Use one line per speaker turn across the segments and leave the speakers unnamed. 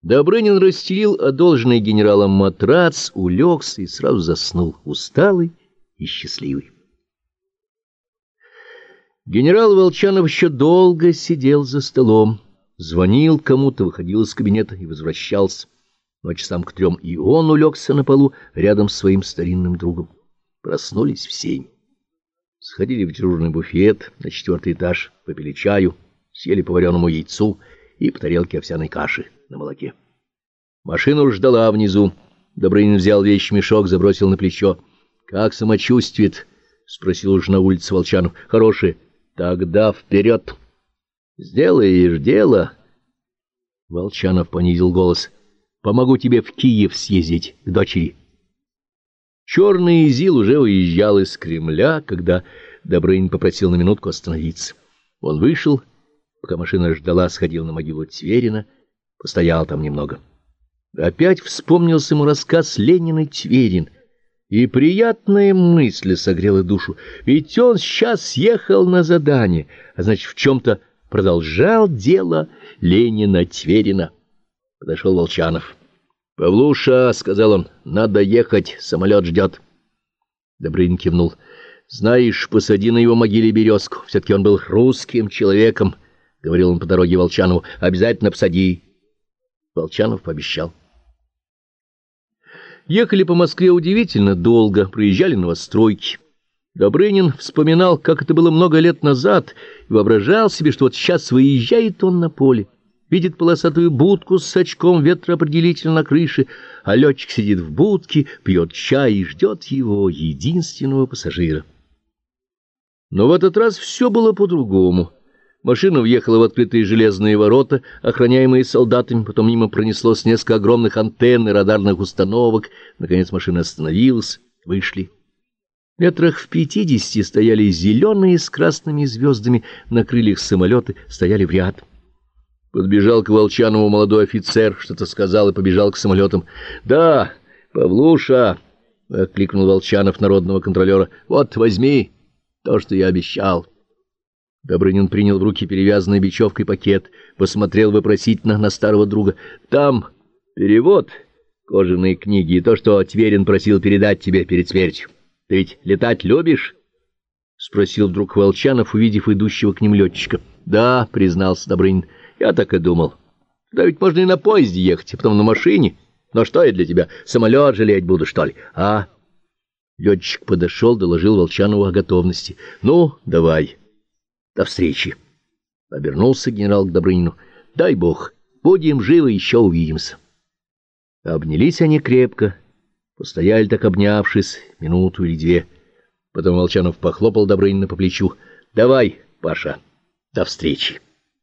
Добрынин расстелил одолженный генералом матрац, улегся и сразу заснул, усталый и счастливый. Генерал Волчанов еще долго сидел за столом, звонил кому-то, выходил из кабинета и возвращался. Но часам к 3 и он улегся на полу рядом с своим старинным другом. Проснулись в 7. Сходили в дежурный буфет на 4-й этаж, попили чаю, съели по вареному яйцу и по тарелке овсяной каши на молоке. Машину ждала внизу. Добрынин взял вещмешок, забросил на плечо. — Как самочувствие? — спросил уже на улице Волчанов. — Хорошее. — Тогда вперед. — Сделаешь дело. Волчанов понизил голос. — Помогу тебе в Киев съездить, к дочери. Черный Изил уже уезжал из Кремля, когда Добрынин попросил на минутку остановиться. Он вышел, пока машина ждала, сходил на могилу Тверина, постоял там немного. Опять вспомнился ему рассказ Ленина Тверин, и приятная мысль согрела душу, ведь он сейчас съехал на задание, а значит, в чем-то продолжал дело Ленина Тверина. Подошел Волчанов. — Павлуша, — сказал он, — надо ехать, самолет ждет. Добрынин кивнул. — Знаешь, посади на его могиле березку, все-таки он был русским человеком, — говорил он по дороге Волчанову. — Обязательно посади. Волчанов пообещал. Ехали по Москве удивительно долго, проезжали новостройки. Добрынин вспоминал, как это было много лет назад, и воображал себе, что вот сейчас выезжает он на поле, видит полосатую будку с очком ветроопределителя на крыше, а летчик сидит в будке, пьет чай и ждет его, единственного пассажира. Но в этот раз все было по-другому. Машина въехала в открытые железные ворота, охраняемые солдатами, потом мимо пронеслось несколько огромных антенн и радарных установок. Наконец машина остановилась, вышли. Метрах в 50 стояли зеленые с красными звездами на крыльях самолеты, стояли в ряд. Подбежал к Волчанову молодой офицер, что-то сказал и побежал к самолетам. — Да, Павлуша, — окликнул Волчанов народного контролера, — вот возьми то, что я обещал. Добрынин принял в руки перевязанный бечевкой пакет, посмотрел вопросительно на старого друга. — Там перевод, кожаные книги и то, что Тверин просил передать тебе перед смертью. Ты ведь летать любишь? — спросил вдруг Волчанов, увидев идущего к ним летчика. — Да, — признался Добрынин, — я так и думал. Да ведь можно и на поезде ехать, и потом на машине. Но что я для тебя, самолет жалеть буду, что ли? А? Летчик подошел, доложил Волчанову о готовности. — Ну, давай. До встречи. Обернулся генерал к Добрынину. — Дай бог, будем живы, еще увидимся. Обнялись они крепко, постояли так обнявшись минуту или две. Потом Волчанов похлопал Добрынина по плечу. — Давай, Паша, до встречи.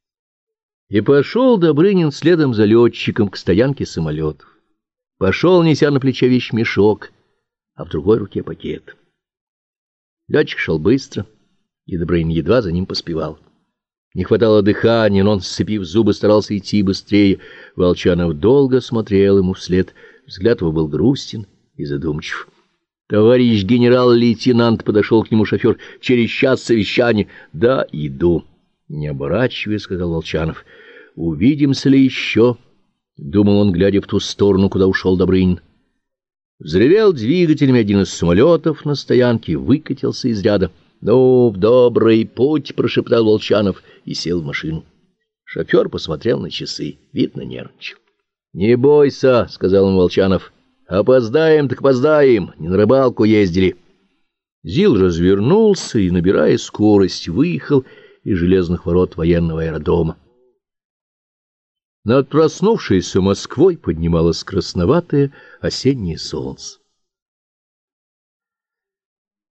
И пошел Добрынин следом за летчиком к стоянке самолетов. Пошел, неся на плече вещмешок, а в другой руке пакет. Летчик шел быстро, и Добрынин едва за ним поспевал. Не хватало дыхания, но он, сцепив зубы, старался идти быстрее. Волчанов долго смотрел ему вслед. Взгляд его был грустен и задумчив. — Товарищ генерал-лейтенант, — подошел к нему шофер, — через час совещание. — Да, иду. Не оборачиваясь, сказал Волчанов. — Увидимся ли еще? — думал он, глядя в ту сторону, куда ушел Добрынин. Взревел двигателями один из самолетов на стоянке, выкатился из ряда. — Ну, в добрый путь, — прошептал Волчанов и сел в машину. Шофер посмотрел на часы, видно, нервничал. — Не бойся, — сказал ему Волчанов. — Опоздаем, так опоздаем, не на рыбалку ездили. Зил развернулся и, набирая скорость, выехал из железных ворот военного аэродрома. Над проснувшейся Москвой поднималось красноватое осеннее солнце.